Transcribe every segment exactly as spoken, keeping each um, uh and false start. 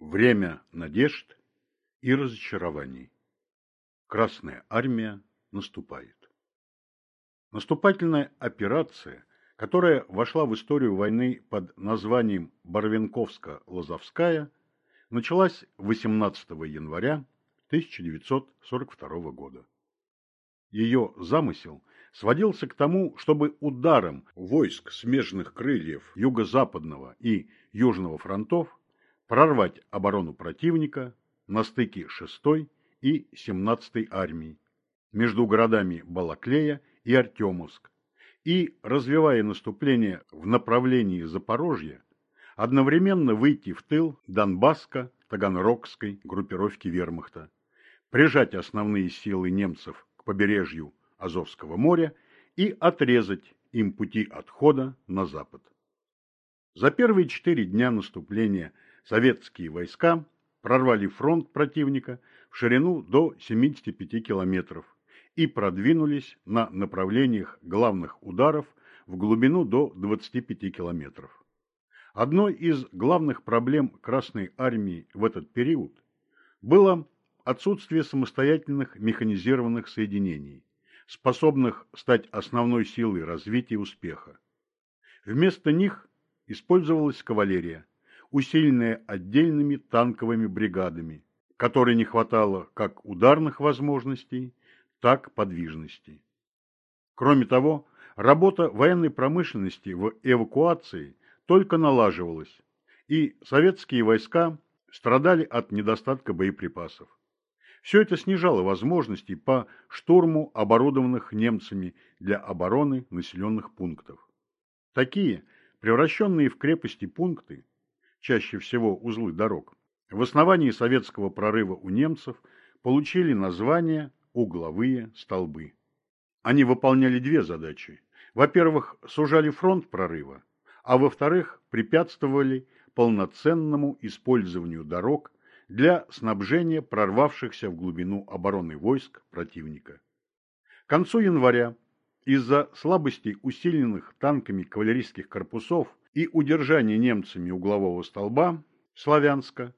Время надежд и разочарований. Красная армия наступает. Наступательная операция, которая вошла в историю войны под названием Барвинковско-Лозовская, началась восемнадцатого января тысяча девятьсот сорок второго года. Ее замысел сводился к тому, чтобы ударом войск смежных крыльев Юго-Западного и Южного фронтов прорвать оборону противника на стыке шестой и семнадцатой армий между городами Балаклея и Артемовск и, развивая наступление в направлении Запорожья, одновременно выйти в тыл Донбасско-Таганрогской группировки вермахта, прижать основные силы немцев к побережью Азовского моря и отрезать им пути отхода на запад. За первые четыре дня наступления советские войска прорвали фронт противника в ширину до семидесяти пяти километров и продвинулись на направлениях главных ударов в глубину до двадцати пяти километров. Одной из главных проблем Красной армии в этот период было отсутствие самостоятельных механизированных соединений, способных стать основной силой развития успеха. Вместо них использовалась кавалерия, усиленная отдельными танковыми бригадами, которой не хватало как ударных возможностей, так подвижности. Кроме того, работа военной промышленности в эвакуации только налаживалась, и советские войска страдали от недостатка боеприпасов. Все это снижало возможности по штурму оборудованных немцами для обороны населенных пунктов. Такие, превращенные в крепости пункты, чаще всего узлы дорог, в основании советского прорыва у немцев получили название «угловые столбы». Они выполняли две задачи. Во-первых, сужали фронт прорыва, а во-вторых, препятствовали полноценному использованию дорог для снабжения прорвавшихся в глубину обороны войск противника. К концу января из-за слабости усиленных танками кавалерийских корпусов и удержания немцами углового столба Славянска,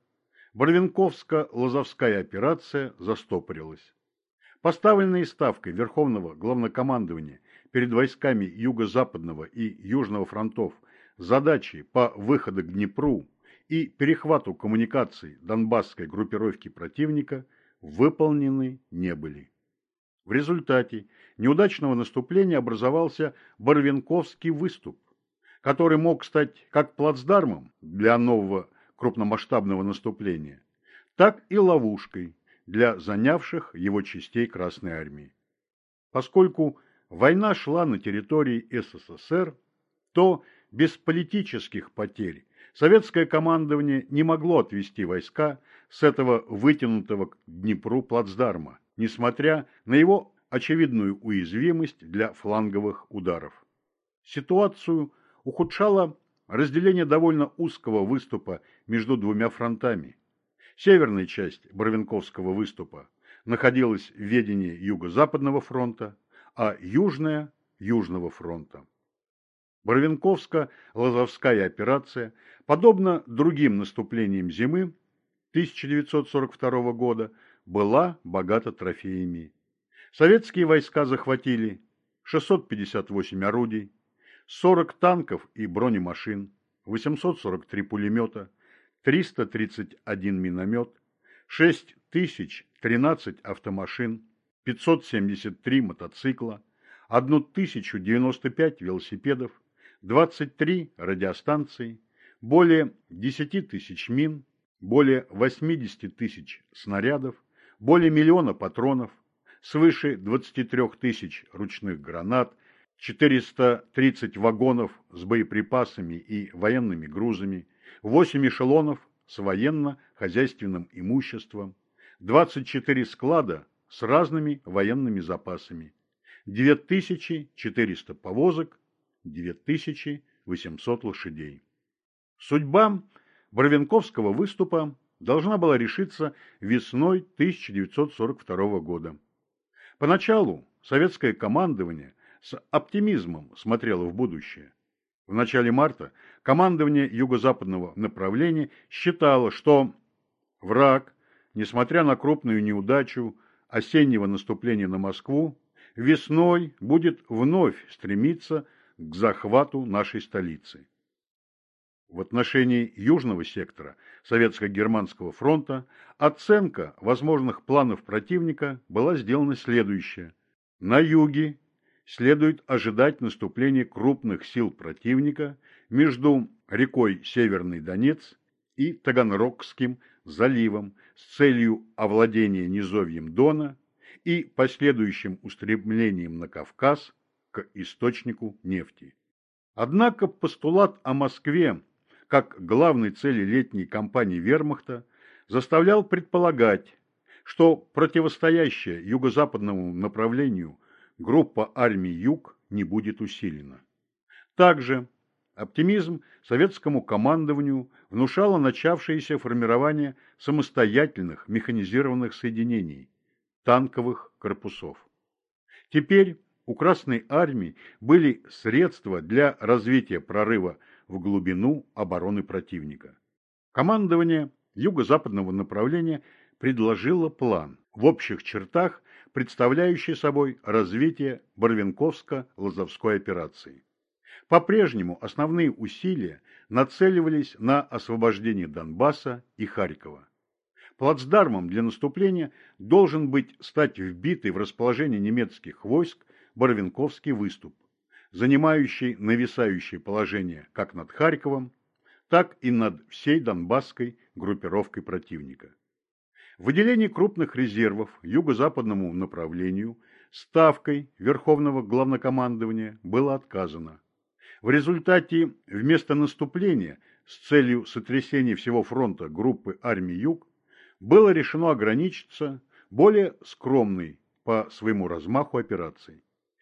Барвинковско-Лозовская операция застопорилась. Поставленные ставкой Верховного Главнокомандования перед войсками Юго-Западного и Южного фронтов задачи по выходу к Днепру и перехвату коммуникаций Донбасской группировки противника выполнены не были. В результате неудачного наступления образовался Барвинковский выступ, который мог стать как плацдармом для нового крупномасштабного наступления, так и ловушкой для занявших его частей Красной армии. Поскольку война шла на территории СССР, то без политических потерь советское командование не могло отвести войска с этого вытянутого к Днепру плацдарма, несмотря на его очевидную уязвимость для фланговых ударов. Ситуацию ухудшало разделение довольно узкого выступа между двумя фронтами. Северная часть Барвинковского выступа находилась в ведении Юго-Западного фронта, а южная – Южного фронта. Барвинковско-Лозовская операция, подобно другим наступлениям зимы тысяча девятьсот сорок второго года, была богата трофеями. Советские войска захватили шестьсот пятьдесят восемь орудий, сорок танков и бронемашин, восемьсот сорок три пулемета, триста тридцать один миномет, шесть тысяч тринадцать автомашин, пятьсот семьдесят три мотоцикла, тысяча девяносто пять велосипедов, двадцать три радиостанции, более десяти тысяч мин, более восьмидесяти тысяч снарядов, более миллиона патронов, свыше двадцати трёх тысяч ручных гранат, четыреста тридцать вагонов с боеприпасами и военными грузами, восемь эшелонов с военно-хозяйственным имуществом, двадцать четыре склада с разными военными запасами, две тысячи четыреста повозок, две тысячи восемьсот лошадей. Судьба Барвинковского выступа должна была решиться весной тысяча девятьсот сорок второго года. Поначалу советское командование с оптимизмом смотрело в будущее. В начале марта командование юго-западного направления считало, что Враг, несмотря на крупную неудачу осеннего наступления на Москву, весной будет вновь стремиться к захвату нашей столицы. В отношении южного сектора Советско-Германского фронта оценка возможных планов противника была сделана следующая. На юге следует ожидать наступления крупных сил противника между рекой Северный Донец и Таганрогским заливом с целью овладения низовьем Дона и последующим устремлением на Кавказ к источнику нефти. Однако постулат о Москве как главной цели летней кампании вермахта заставлял предполагать, что противостоящая юго-западному направлению группа армий Юг не будет усилена. Также оптимизм советскому командованию внушало начавшееся формирование самостоятельных механизированных соединений, танковых корпусов. Теперь у Красной армии были средства для развития прорыва в глубину обороны противника. Командование юго-западного направления предложило план, в общих чертах представляющий собой развитие Барвенковско-Лозовской операции. По-прежнему основные усилия нацеливались на освобождение Донбасса и Харькова. Плацдармом для наступления должен быть стать вбитый в расположение немецких войск Барвенковский выступ, занимающий нависающее положение как над Харьковом, так и над всей Донбасской группировкой противника. Выделение крупных резервов юго-западному направлению ставкой Верховного Главнокомандования было отказано. В результате вместо наступления с целью сотрясения всего фронта группы армий Юг было решено ограничиться более скромной по своему размаху операцией.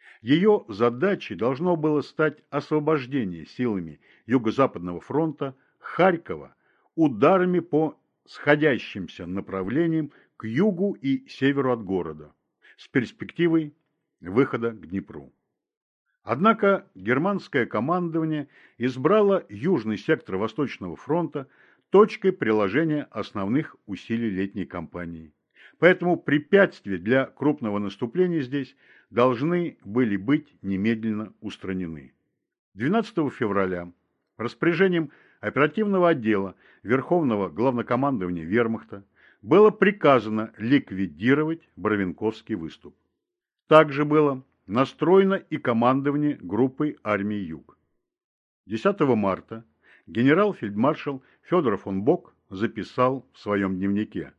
Ее задачей должно было стать освобождение силами Юго-Западного фронта Харькова ударами по сходящимся направлениям к югу и северу от города, с перспективой выхода к Днепру. Однако германское командование избрало южный сектор Восточного фронта точкой приложения основных усилий летней кампании. Поэтому препятствия для крупного наступления здесь должны были быть немедленно устранены. двенадцатого февраля распоряжением оперативного отдела Верховного Главнокомандования Вермахта было приказано ликвидировать Барвенковский выступ. Также было настроено и командование группой армий Юг. десятого марта генерал-фельдмаршал Федор фон Бок записал в своем дневнике: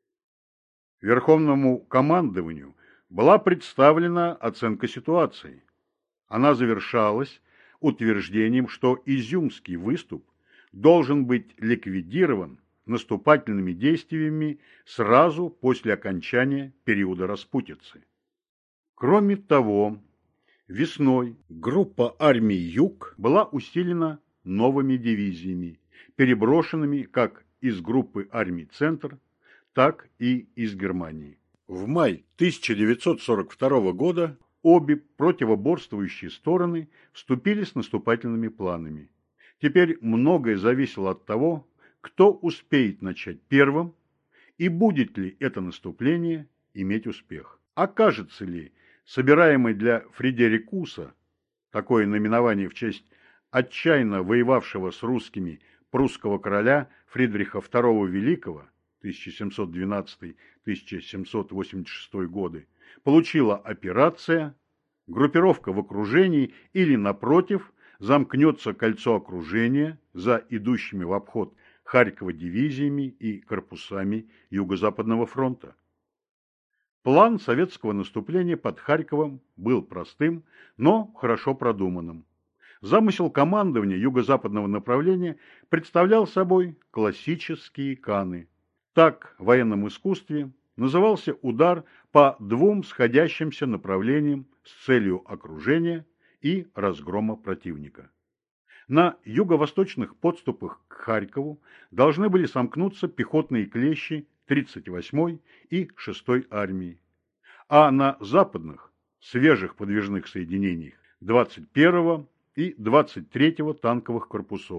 Верховному командованию была представлена оценка ситуации. Она завершалась утверждением, что Изюмский выступ должен быть ликвидирован наступательными действиями сразу после окончания периода распутицы. Кроме того, весной группа армий Юг была усилена новыми дивизиями, переброшенными как из группы армий Центр, так и из Германии. В мае тысяча девятьсот сорок второго года обе противоборствующие стороны вступили с наступательными планами. Теперь многое зависело от того, кто успеет начать первым и будет ли это наступление иметь успех. Окажется ли собираемый для Фредерикуса, такое наименование в честь отчаянно воевавшего с русскими прусского короля Фридриха второго Великого тысяча семьсот двенадцатый — тысяча семьсот восемьдесят шестой годы, получила операция, группировка в окружении или, напротив, замкнется кольцо окружения за идущими в обход Харькова дивизиями и корпусами Юго-Западного фронта. План советского наступления под Харьковом был простым, но хорошо продуманным. Замысел командования юго-западного направления представлял собой классические каны. Так в военном искусстве назывался удар по двум сходящимся направлениям с целью окружения и разгрома противника. На юго-восточных подступах к Харькову должны были сомкнуться пехотные клещи тридцать восьмой и шестой армии, а на западных, свежих подвижных соединениях двадцать первого и двадцать третьего танковых корпусов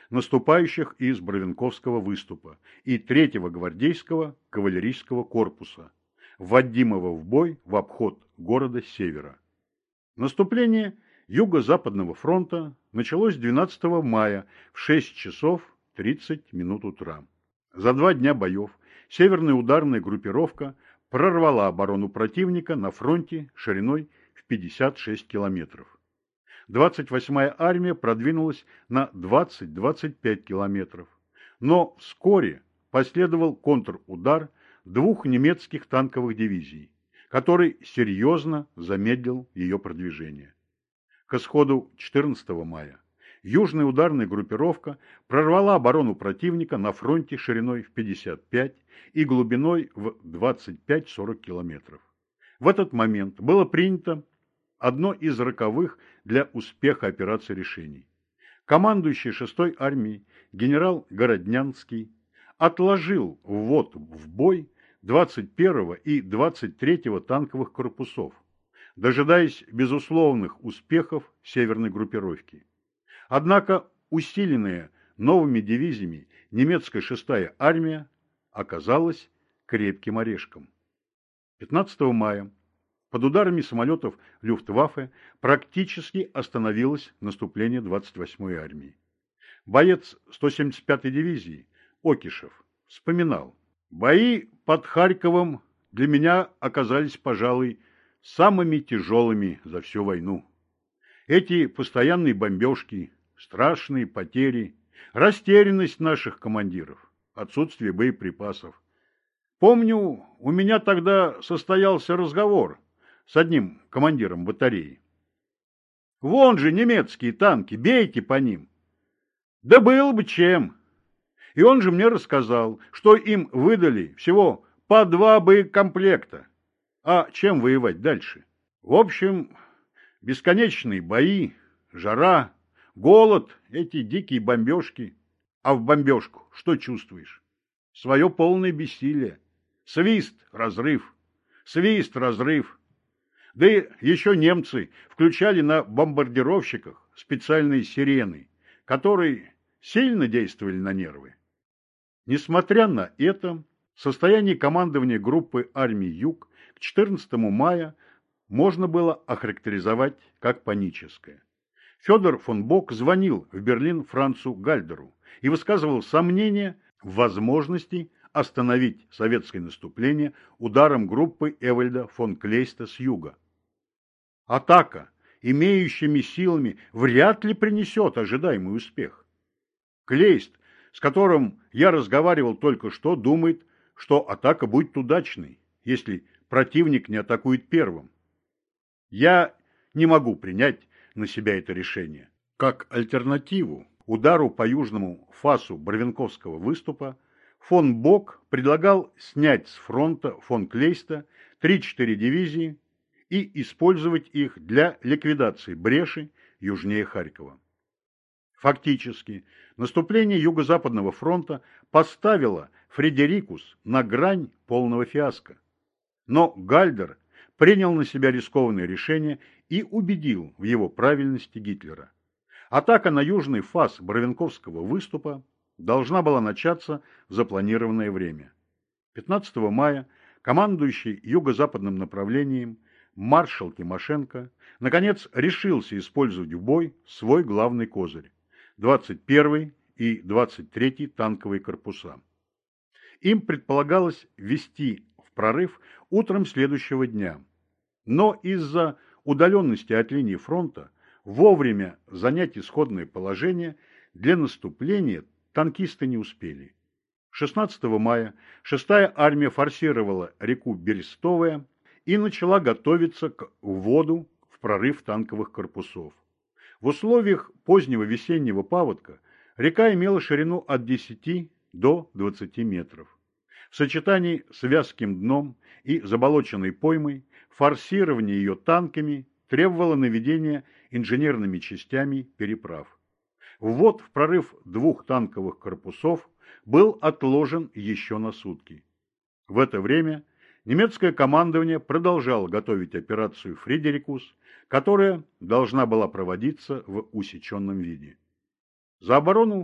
наступающих из Бровенковского выступа, и третьего гвардейского кавалерийского корпуса, вводимого в бой в обход города с севера. Наступление Юго-Западного фронта началось двенадцатого мая в шесть часов тридцать минут утра. За два дня боев Северная ударная группировка прорвала оборону противника на фронте шириной в пятьдесят шесть километров. двадцать восьмая армия продвинулась на двадцать — двадцать пять километров, но вскоре последовал контрудар двух немецких танковых дивизий, который серьезно замедлил ее продвижение. К исходу четырнадцатого мая Южная ударная группировка прорвала оборону противника на фронте шириной в пятьдесят пять и глубиной в двадцать пять — сорок километров. В этот момент было принято одно из роковых для успеха операции решений. Командующий шестой армией генерал Городнянский отложил ввод в бой двадцать первого и двадцать третьего танковых корпусов, дожидаясь безусловных успехов северной группировки. Однако усиленная новыми дивизиями немецкая шестая армия оказалась крепким орешком. пятнадцатого мая под ударами самолетов Люфтваффе практически остановилось наступление двадцать восьмой армии. Боец сто семьдесят пятой дивизии Окишев вспоминал: «Бои под Харьковом для меня оказались, пожалуй, самыми тяжелыми за всю войну. Эти постоянные бомбежки, страшные потери, растерянность наших командиров, отсутствие боеприпасов. Помню, у меня тогда состоялся разговор с одним командиром батареи. Вон же немецкие танки, бейте по ним. Да был бы чем. И он же мне рассказал, что им выдали всего по два боекомплекта. А чем воевать дальше? В общем, бесконечные бои, жара, голод, эти дикие бомбежки. А в бомбежку что чувствуешь? Свое полное бессилие. Свист, разрыв. Свист, разрыв. Да и еще немцы включали на бомбардировщиках специальные сирены, которые сильно действовали на нервы. Несмотря на это, состояние командования группы армий Юг к четырнадцатому мая можно было охарактеризовать как паническое. Федор фон Бок звонил в Берлин Францу Гальдеру и высказывал сомнения в возможности остановить советское наступление ударом группы Эвальда фон Клейста с юга. Атака имеющими силами вряд ли принесет ожидаемый успех. Клейст, с которым я разговаривал только что, думает, что атака будет удачной, если противник не атакует первым. Я не могу принять на себя это решение. Как альтернативу удару по южному фасу Бровенковского выступа фон Бок предлагал снять с фронта фон Клейста три-четыре дивизии и использовать их для ликвидации бреши южнее Харькова. Фактически, наступление Юго-Западного фронта поставило Фредерикус на грань полного фиаско. Но Гальдер принял на себя рискованное решение и убедил в его правильности Гитлера. Атака на южный фас Бровенковского выступа должна была начаться в запланированное время. пятнадцатого мая командующий юго-западным направлением маршал Тимошенко наконец решился использовать в бой свой главный козырь – двадцать первый и двадцать третий танковые корпуса. Им предполагалось ввести в прорыв утром следующего дня, но из-за удаленности от линии фронта вовремя занять исходное положение для наступления танкисты не успели. шестнадцатого мая шестая армия форсировала реку Берестовая и начала готовиться к вводу в прорыв танковых корпусов. В условиях позднего весеннего паводка река имела ширину от десяти до двадцати метров. В сочетании с вязким дном и заболоченной поймой форсирование ее танками требовало наведения инженерными частями переправ. Ввод в прорыв двух танковых корпусов был отложен еще на сутки. В это время немецкое командование продолжало готовить операцию «Фредерикус», которая должна была проводиться в усеченном виде. За оборону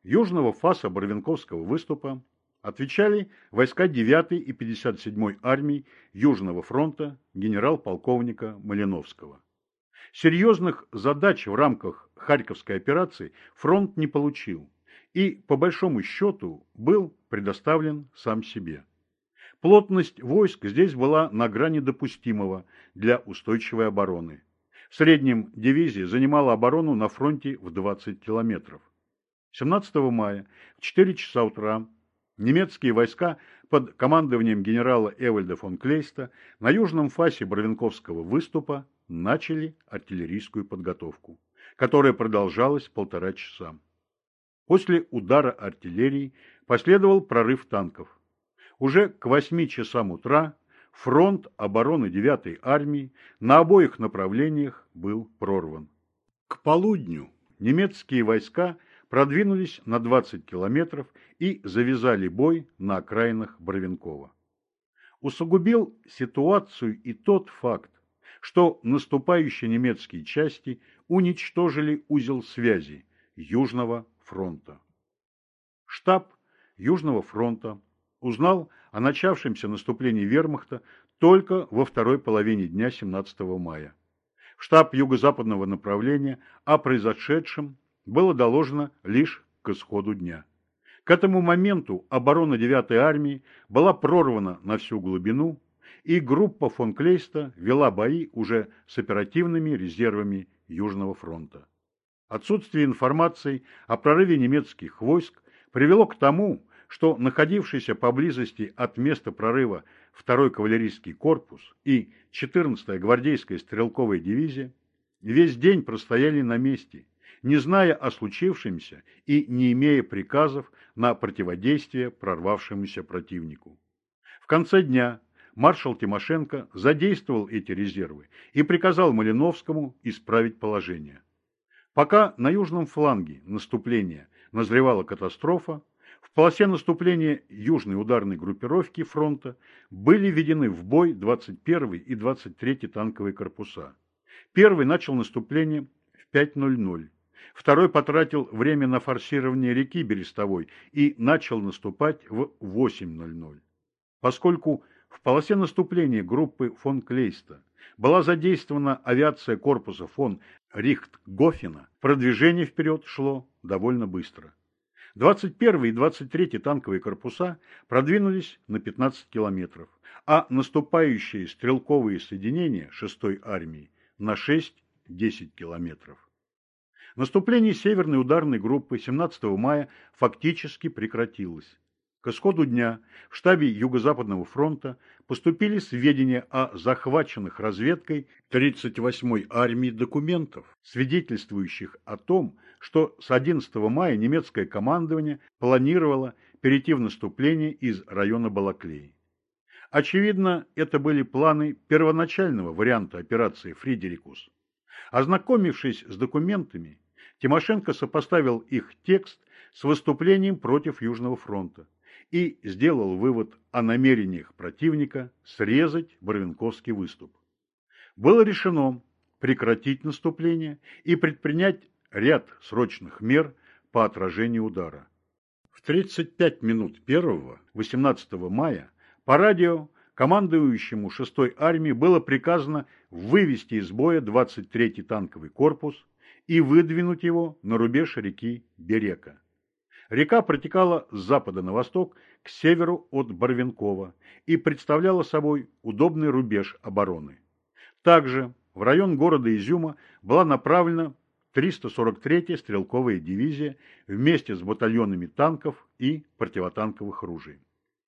южного фаса Барвинковского выступа отвечали войска девятой и пятьдесят седьмой армий Южного фронта генерал-полковника Малиновского. Серьезных задач в рамках Харьковской операции фронт не получил и, по большому счету, был предоставлен сам себе. Плотность войск здесь была на грани допустимого для устойчивой обороны. В среднем дивизия занимала оборону на фронте в двадцать километров. семнадцатого мая в четыре часа утра немецкие войска под командованием генерала Эвальда фон Клейста на южном фасе Барвинковского выступа начали артиллерийскую подготовку, которая продолжалась полтора часа. После удара артиллерии последовал прорыв танков. Уже к восьми часам утра фронт обороны девятой армии на обоих направлениях был прорван. К полудню немецкие войска продвинулись на двадцать километров и завязали бой на окраинах Барвинкова. Усугубил ситуацию и тот факт, что наступающие немецкие части уничтожили узел связи Южного фронта. Штаб Южного фронта узнал о начавшемся наступлении вермахта только во второй половине дня семнадцатого мая. В штаб юго-западного направления о произошедшем было доложено лишь к исходу дня. К этому моменту оборона девятой армии была прорвана на всю глубину, и группа фон Клейста вела бои уже с оперативными резервами Южного фронта. Отсутствие информации о прорыве немецких войск привело к тому, что находившийся поблизости от места прорыва второй кавалерийский корпус и четырнадцатая гвардейская стрелковая дивизия весь день простояли на месте, не зная о случившемся и не имея приказов на противодействие прорвавшемуся противнику. В конце дня маршал Тимошенко задействовал эти резервы и приказал Малиновскому исправить положение. Пока на южном фланге наступления назревала катастрофа, в полосе наступления южной ударной группировки фронта были введены в бой двадцать первый и двадцать третий танковые корпуса. Первый начал наступление в пять ноль ноль. Второй потратил время на форсирование реки Берестовой и начал наступать в восемь ноль ноль. Поскольку в полосе наступления группы фон Клейста была задействована авиация корпуса фон Рихтгофена, продвижение вперед шло довольно быстро. двадцать первый и двадцать третий танковые корпуса продвинулись на пятнадцать километров, а наступающие стрелковые соединения шестой армии на шесть-десять километров. Наступление Северной ударной группы семнадцатого мая фактически прекратилось. К исходу дня в штабе Юго-Западного фронта поступили сведения о захваченных разведкой тридцать восьмой армии документов, свидетельствующих о том, что с одиннадцатого мая немецкое командование планировало перейти в наступление из района Балаклеи. Очевидно, это были планы первоначального варианта операции «Фридерикус». Ознакомившись с документами, Тимошенко сопоставил их текст с выступлением против Южного фронта и сделал вывод о намерениях противника срезать Барвинковский выступ. Было решено прекратить наступление и предпринять ряд срочных мер по отражению удара. В тридцать пять минут первого, восемнадцатого мая, по радио командующему шестой армией было приказано вывести из боя двадцать третий танковый корпус и выдвинуть его на рубеж реки Берека. Река протекала с запада на восток к северу от Барвинкова и представляла собой удобный рубеж обороны. Также в район города Изюма была направлена триста сорок третья стрелковая дивизия вместе с батальонами танков и противотанковых ружей.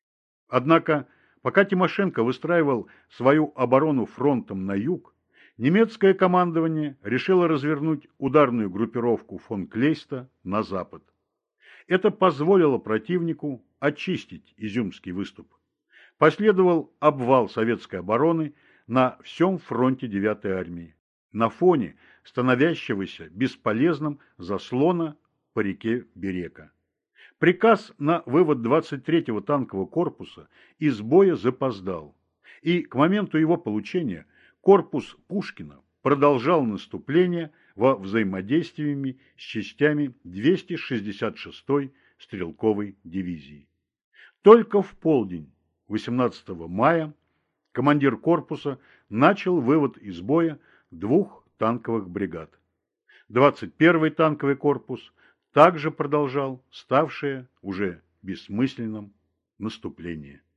Однако, пока Тимошенко выстраивал свою оборону фронтом на юг, немецкое командование решило развернуть ударную группировку фон Клейста на запад. Это позволило противнику очистить Изюмский выступ. Последовал обвал советской обороны на всем фронте девятой армии, на фоне становящегося бесполезным заслона по реке Берека. Приказ на вывод двадцать третьего танкового корпуса из боя запоздал, и к моменту его получения корпус Пушкина продолжал наступление во взаимодействиями с частями двести шестьдесят шестой стрелковой дивизии. Только в полдень восемнадцатого мая командир корпуса начал вывод из боя двух танковых бригад. двадцать первый танковый корпус также продолжал ставшее уже бессмысленным наступление.